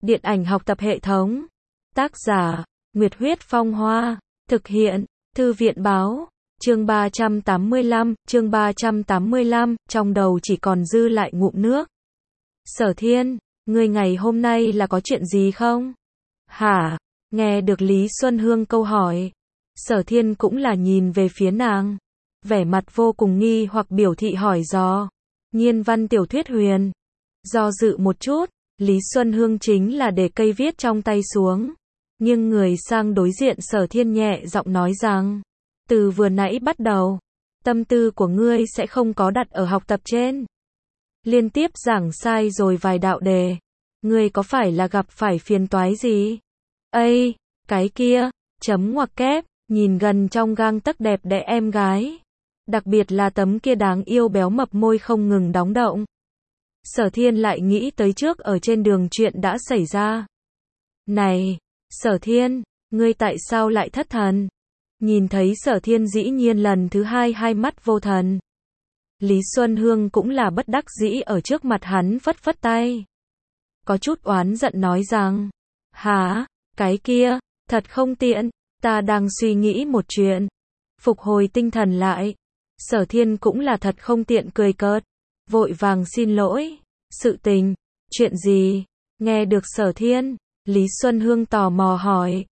Điện ảnh học tập hệ thống. Tác giả, Nguyệt Huyết Phong Hoa. Thực hiện, Thư viện Báo. Chương 385, trong đầu chỉ còn dư lại ngụm nước. Sở Thiên, ngươi ngày hôm nay là có chuyện gì không? Hả? Nghe được Lý Xuân Hương câu hỏi. Sở Thiên cũng là nhìn về phía nàng. Vẻ mặt vô cùng nghi hoặc biểu thị hỏi dò. Nhiên văn tiểu thuyết huyền. Do dự một chút, Lý Xuân Hương chính là để cây viết trong tay xuống. Nhưng người sang đối diện Sở Thiên nhẹ giọng nói rằng, từ vừa nãy bắt đầu, tâm tư của ngươi sẽ không có đặt ở học tập trên. Liên tiếp giảng sai rồi vài đạo đề. Ngươi có phải là gặp phải phiền toái gì? Ây, cái kia, chấm ngoặc kép, nhìn gần trong gang tấc đẹp đẽ em gái. Đặc biệt là tấm kia đáng yêu béo mập môi không ngừng đóng động. Sở Thiên lại nghĩ tới trước ở trên đường chuyện đã xảy ra. Này, Sở Thiên, ngươi tại sao lại thất thần? Nhìn thấy Sở Thiên dĩ nhiên lần thứ hai mắt vô thần. Lý Xuân Hương cũng là bất đắc dĩ ở trước mặt hắn phất phất tay. Có chút oán giận nói rằng, hả, cái kia, thật không tiện, ta đang suy nghĩ một chuyện. Phục hồi tinh thần lại. Sở Thiên cũng là thật không tiện cười cợt. Vội vàng xin lỗi. Sự tình, chuyện gì? Nghe được Sở Thiên, Lý Xuân Hương tò mò hỏi.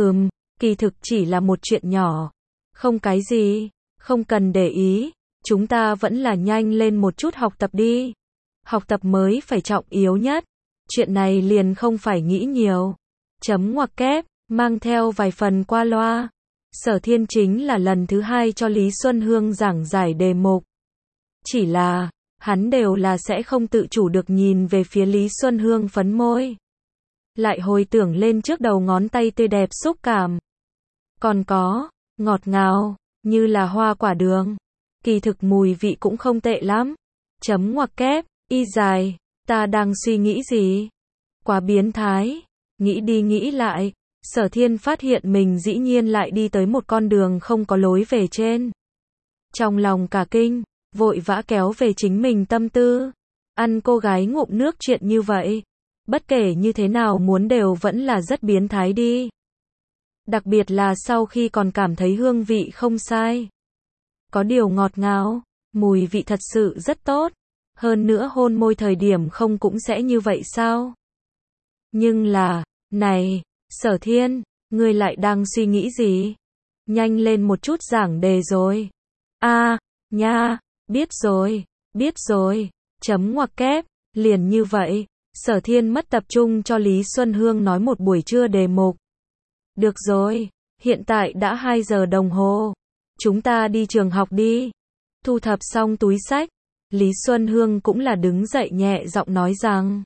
Kỳ thực chỉ là một chuyện nhỏ. Không cái gì, không cần để ý. Chúng ta vẫn là nhanh lên một chút học tập đi. Học tập mới phải trọng yếu nhất. Chuyện này liền không phải nghĩ nhiều. Chấm ngoặc kép, mang theo vài phần qua loa. Sở Thiên chính là lần thứ hai cho Lý Xuân Hương giảng giải đề mục. Chỉ là, hắn đều là sẽ không tự chủ được nhìn về phía Lý Xuân Hương phấn môi. Lại hồi tưởng lên trước đầu ngón tay tươi đẹp xúc cảm. Còn có, ngọt ngào, như là hoa quả đường. Kỳ thực mùi vị cũng không tệ lắm. Chấm ngoặc kép, y dài, ta đang suy nghĩ gì? Quá biến thái. Nghĩ đi nghĩ lại, Sở Thiên phát hiện mình dĩ nhiên lại đi tới một con đường không có lối về trên. Trong lòng cả kinh, vội vã kéo về chính mình tâm tư. Ăn cô gái ngụm nước chuyện như vậy. Bất kể như thế nào muốn đều vẫn là rất biến thái đi. Đặc biệt là sau khi còn cảm thấy hương vị không sai. Có điều ngọt ngào, mùi vị thật sự rất tốt. Hơn nữa hôn môi thời điểm không cũng sẽ như vậy sao? Nhưng là, này, Sở Thiên, ngươi lại đang suy nghĩ gì? Nhanh lên một chút giảng đề rồi. Nha, biết rồi, chấm ngoặc kép, liền như vậy. Sở Thiên mất tập trung cho Lý Xuân Hương nói một buổi trưa đề mục. Được rồi, hiện tại đã 2 giờ đồng hồ. Chúng ta đi trường học đi. Thu thập xong túi sách, Lý Xuân Hương cũng là đứng dậy nhẹ giọng nói rằng,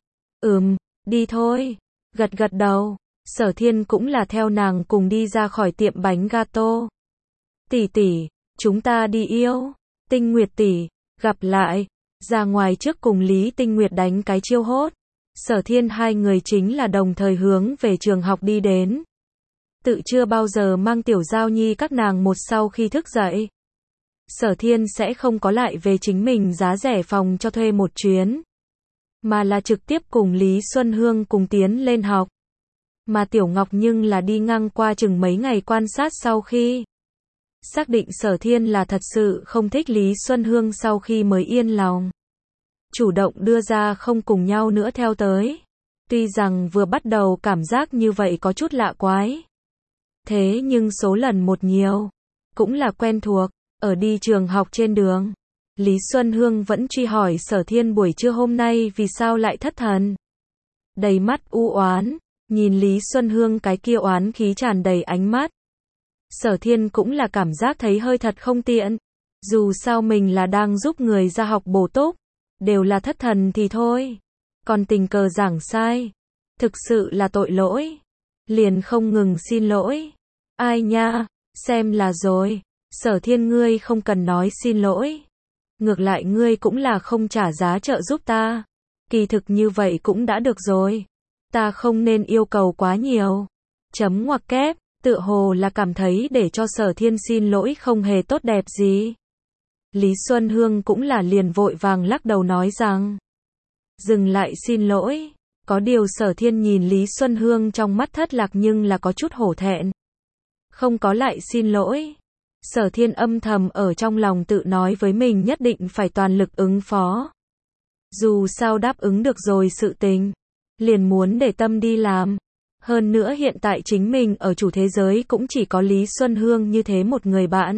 đi thôi. Gật gật đầu, Sở Thiên cũng là theo nàng cùng đi ra khỏi tiệm bánh gato. Tỷ tỷ, chúng ta đi yêu. Tinh Nguyệt tỷ, gặp lại. Ra ngoài trước cùng Lý Tinh Nguyệt đánh cái chiêu hốt. Sở Thiên hai người chính là đồng thời hướng về trường học đi đến. Tự chưa bao giờ mang Tiểu Giao Nhi các nàng một sau khi thức dậy. Sở Thiên sẽ không có lại về chính mình giá rẻ phòng cho thuê một chuyến. Mà là trực tiếp cùng Lý Xuân Hương cùng tiến lên học. Mà Tiểu Ngọc nhưng là đi ngang qua chừng mấy ngày quan sát sau khi. Xác định Sở Thiên là thật sự không thích Lý Xuân Hương sau khi mới yên lòng. Chủ động đưa ra không cùng nhau nữa theo tới. Tuy rằng vừa bắt đầu cảm giác như vậy có chút lạ quái. Thế nhưng số lần một nhiều. Cũng là quen thuộc. Ở đi trường học trên đường. Lý Xuân Hương vẫn truy hỏi Sở Thiên buổi trưa hôm nay vì sao lại thất thần. Đầy mắt u oán. Nhìn Lý Xuân Hương cái kia oán khí tràn đầy ánh mắt. Sở Thiên cũng là cảm giác thấy hơi thật không tiện. Dù sao mình là đang giúp người ra học bổ túc. Đều là thất thần thì thôi. Còn tình cờ giảng sai. Thực sự là tội lỗi. Liền không ngừng xin lỗi. Ai nha, xem là rồi. Sở Thiên ngươi không cần nói xin lỗi. Ngược lại ngươi cũng là không trả giá trợ giúp ta. Kỳ thực như vậy cũng đã được rồi. Ta không nên yêu cầu quá nhiều. Chấm ngoặc kép, tựa hồ là cảm thấy để cho Sở Thiên xin lỗi không hề tốt đẹp gì. Lý Xuân Hương cũng là liền vội vàng lắc đầu nói rằng. Dừng lại xin lỗi. Có điều Sở Thiên nhìn Lý Xuân Hương trong mắt thất lạc nhưng là có chút hổ thẹn. Không có lại xin lỗi. Sở Thiên âm thầm ở trong lòng tự nói với mình nhất định phải toàn lực ứng phó. Dù sao đáp ứng được rồi sự tình, liền muốn để tâm đi làm. Hơn nữa hiện tại chính mình ở chủ thế giới cũng chỉ có Lý Xuân Hương như thế một người bạn.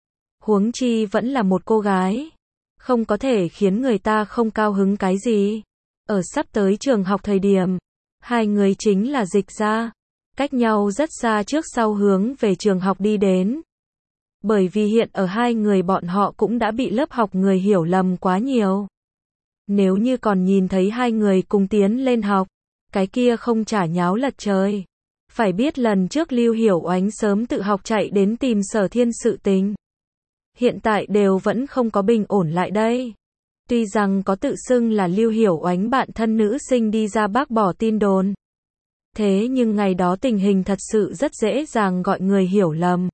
Huống chi vẫn là một cô gái. Không có thể khiến người ta không cao hứng cái gì. Ở sắp tới trường học thời điểm, hai người chính là dịch ra. Cách nhau rất xa trước sau hướng về trường học đi đến. Bởi vì hiện ở hai người bọn họ cũng đã bị lớp học người hiểu lầm quá nhiều. Nếu như còn nhìn thấy hai người cùng tiến lên học, cái kia không chả nháo lật trời. Phải biết lần trước Lưu Hiểu Oánh sớm tự học chạy đến tìm Sở Thiên sự tình. Hiện tại đều vẫn không có bình ổn lại đây. Tuy rằng có tự xưng là Lưu Hiểu Oánh bạn thân nữ sinh đi ra bác bỏ tin đồn. Thế nhưng ngày đó tình hình thật sự rất dễ dàng gọi người hiểu lầm.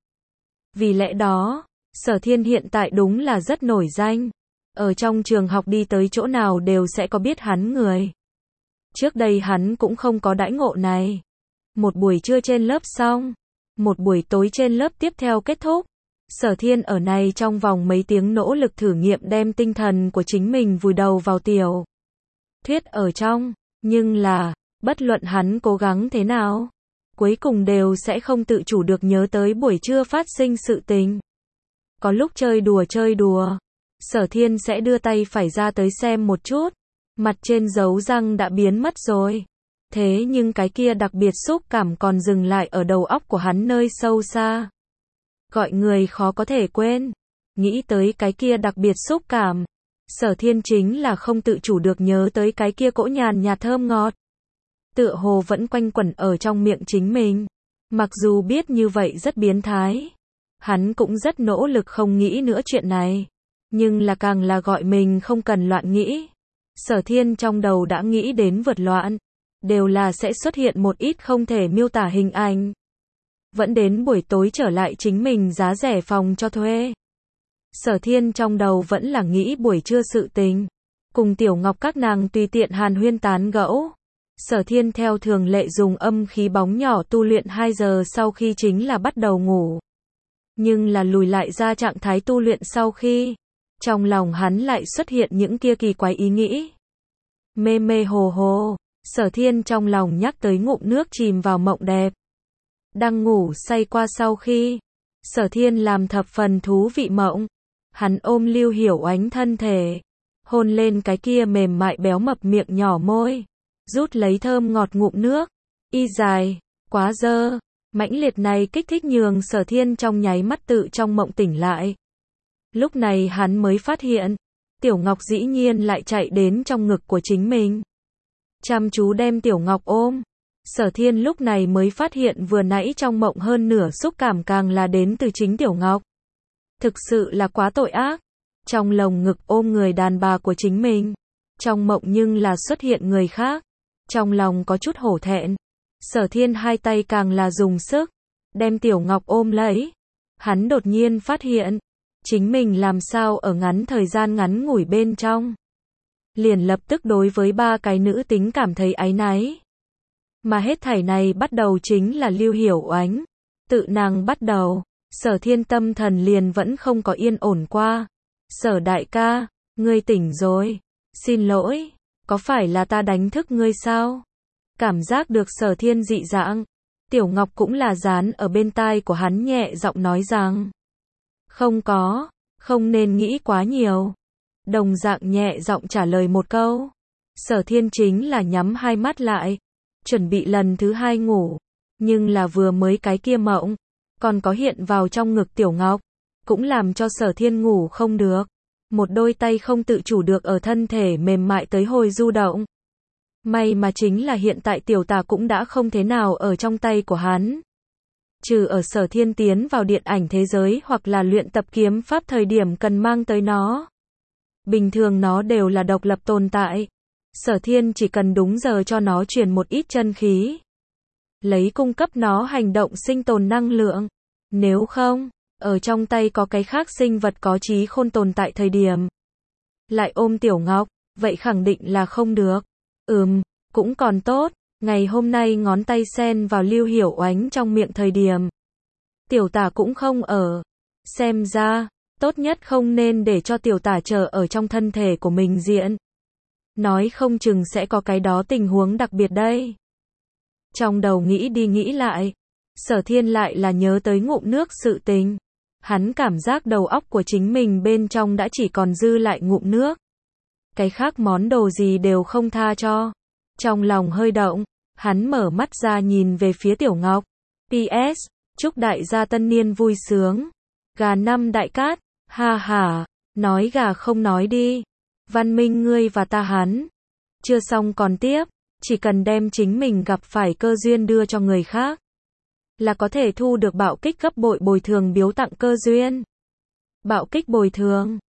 Vì lẽ đó, Sở Thiên hiện tại đúng là rất nổi danh. Ở trong trường học đi tới chỗ nào đều sẽ có biết hắn người. Trước đây hắn cũng không có đãi ngộ này. Một buổi trưa trên lớp xong, một buổi tối trên lớp tiếp theo kết thúc. Sở Thiên ở này trong vòng mấy tiếng nỗ lực thử nghiệm đem tinh thần của chính mình vùi đầu vào tiểu thuyết ở trong, nhưng là, bất luận hắn cố gắng thế nào, cuối cùng đều sẽ không tự chủ được nhớ tới buổi trưa phát sinh sự tình. Có lúc chơi đùa, Sở Thiên sẽ đưa tay phải ra tới xem một chút, mặt trên dấu răng đã biến mất rồi. Thế nhưng cái kia đặc biệt xúc cảm còn dừng lại ở đầu óc của hắn nơi sâu xa. Gọi người khó có thể quên. Nghĩ tới cái kia đặc biệt xúc cảm, Sở Thiên chính là không tự chủ được nhớ tới cái kia cỗ nhàn nhạt thơm ngọt. Tựa hồ vẫn quanh quẩn ở trong miệng chính mình. Mặc dù biết như vậy rất biến thái. Hắn cũng rất nỗ lực không nghĩ nữa chuyện này. Nhưng là càng là gọi mình không cần loạn nghĩ. Sở Thiên trong đầu đã nghĩ đến vượt loạn. Đều là sẽ xuất hiện một ít không thể miêu tả hình ảnh. Vẫn đến buổi tối trở lại chính mình giá rẻ phòng cho thuê. Sở Thiên trong đầu vẫn là nghĩ buổi trưa sự tình. Cùng Tiểu Ngọc các nàng tùy tiện hàn huyên tán gẫu. Sở Thiên theo thường lệ dùng âm khí bóng nhỏ tu luyện 2 giờ sau khi chính là bắt đầu ngủ. Nhưng là lùi lại ra trạng thái tu luyện sau khi, trong lòng hắn lại xuất hiện những kia kỳ quái ý nghĩ. Mê mê hồ hồ, Sở Thiên trong lòng nhắc tới ngụm nước chìm vào mộng đẹp. Đang ngủ say qua sau khi, Sở Thiên làm thập phần thú vị mộng. Hắn ôm Lưu Hiểu Oánh thân thể, hôn lên cái kia mềm mại béo mập miệng nhỏ môi, rút lấy thơm ngọt ngụm nước, y dài, quá dơ. Mãnh liệt này kích thích nhường Sở Thiên trong nháy mắt tự trong mộng tỉnh lại. Lúc này hắn mới phát hiện, Tiểu Ngọc dĩ nhiên lại chạy đến trong ngực của chính mình. Chăm chú đem Tiểu Ngọc ôm. Sở Thiên lúc này mới phát hiện vừa nãy trong mộng hơn nửa xúc cảm càng là đến từ chính Tiểu Ngọc. Thực sự là quá tội ác. Trong lồng ngực ôm người đàn bà của chính mình. Trong mộng nhưng là xuất hiện người khác. Trong lòng có chút hổ thẹn. Sở Thiên hai tay càng là dùng sức. Đem Tiểu Ngọc ôm lấy. Hắn đột nhiên phát hiện. Chính mình làm sao ở ngắn thời gian ngắn ngủi bên trong. Liền lập tức đối với ba cái nữ tính cảm thấy áy náy. Mà hết thảy này bắt đầu chính là Lưu Hiểu Oánh. Tự nàng bắt đầu. Sở Thiên tâm thần liền vẫn không có yên ổn qua. Sở đại ca, ngươi tỉnh rồi. Xin lỗi, có phải là ta đánh thức ngươi sao? Cảm giác được Sở Thiên dị dạng. Tiểu Ngọc cũng là dán ở bên tai của hắn nhẹ giọng nói rằng. Không có, không nên nghĩ quá nhiều. Đồng dạng nhẹ giọng trả lời một câu. Sở Thiên chính là nhắm hai mắt lại. Chuẩn bị lần thứ hai ngủ. Nhưng là vừa mới cái kia mộng. Còn có hiện vào trong ngực Tiểu Ngọc. Cũng làm cho Sở Thiên ngủ không được. Một đôi tay không tự chủ được ở thân thể mềm mại tới hồi du động. May mà chính là hiện tại Tiểu Tà cũng đã không thế nào ở trong tay của hắn. Trừ ở Sở Thiên tiến vào điện ảnh thế giới hoặc là luyện tập kiếm pháp thời điểm cần mang tới nó. Bình thường nó đều là độc lập tồn tại. Sở Thiên chỉ cần đúng giờ cho nó truyền một ít chân khí. Lấy cung cấp nó hành động sinh tồn năng lượng. Nếu không, ở trong tay có cái khác sinh vật có trí khôn tồn tại thời điểm. Lại ôm Tiểu Ngọc, vậy khẳng định là không được. Cũng còn tốt, ngày hôm nay ngón tay sen vào Lưu Hiểu Oánh trong miệng thời điểm. Tiểu tả cũng không ở. Xem ra, tốt nhất không nên để cho tiểu tả chờ ở trong thân thể của mình diễn. Nói không chừng sẽ có cái đó tình huống đặc biệt đây. Trong đầu nghĩ đi nghĩ lại, Sở Thiên lại là nhớ tới ngụm nước sự tình. Hắn cảm giác đầu óc của chính mình bên trong đã chỉ còn dư lại ngụm nước. Cái khác món đồ gì đều không tha cho. Trong lòng hơi động, hắn mở mắt ra nhìn về phía Tiểu Ngọc. PS, chúc đại gia tân niên vui sướng. Gà năm đại cát, ha ha, nói gà không nói đi. Văn Minh ngươi và ta hắn. Chưa xong còn tiếp, chỉ cần đem chính mình gặp phải cơ duyên đưa cho người khác, là có thể thu được bạo kích gấp bội bồi thường biếu tặng cơ duyên. Bạo kích bồi thường.